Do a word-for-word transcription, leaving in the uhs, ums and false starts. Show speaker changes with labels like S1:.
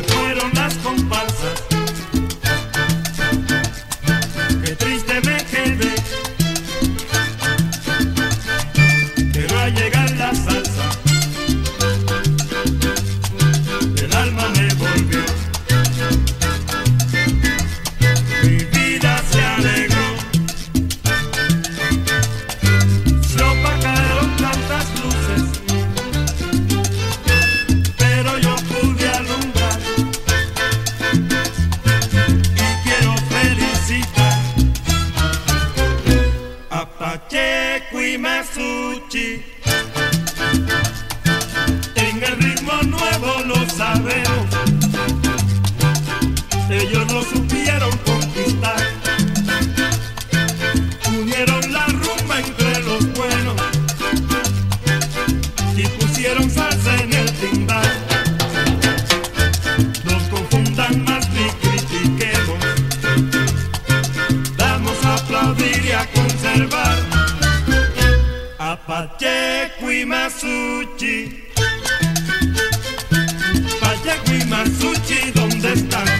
S1: fueron las comparsas. Qué triste me quedé, pero al llegar la salsa, el alma me volvió. Mi vida se alegró, se opacaron tantas luces, pero yo pude alumbrar. Y quiero felicitar a Pacheco y Masucci. En el ritmo nuevo lo sabemos, ellos lo supieron conquistar. Unieron la rumba entre los buenos y pusieron salsa en el timbal. No confundan más ni critiquemos, vamos a aplaudir y a conservar a Pacheco y Masucci. Pacheco y Masucci, ¿dónde están?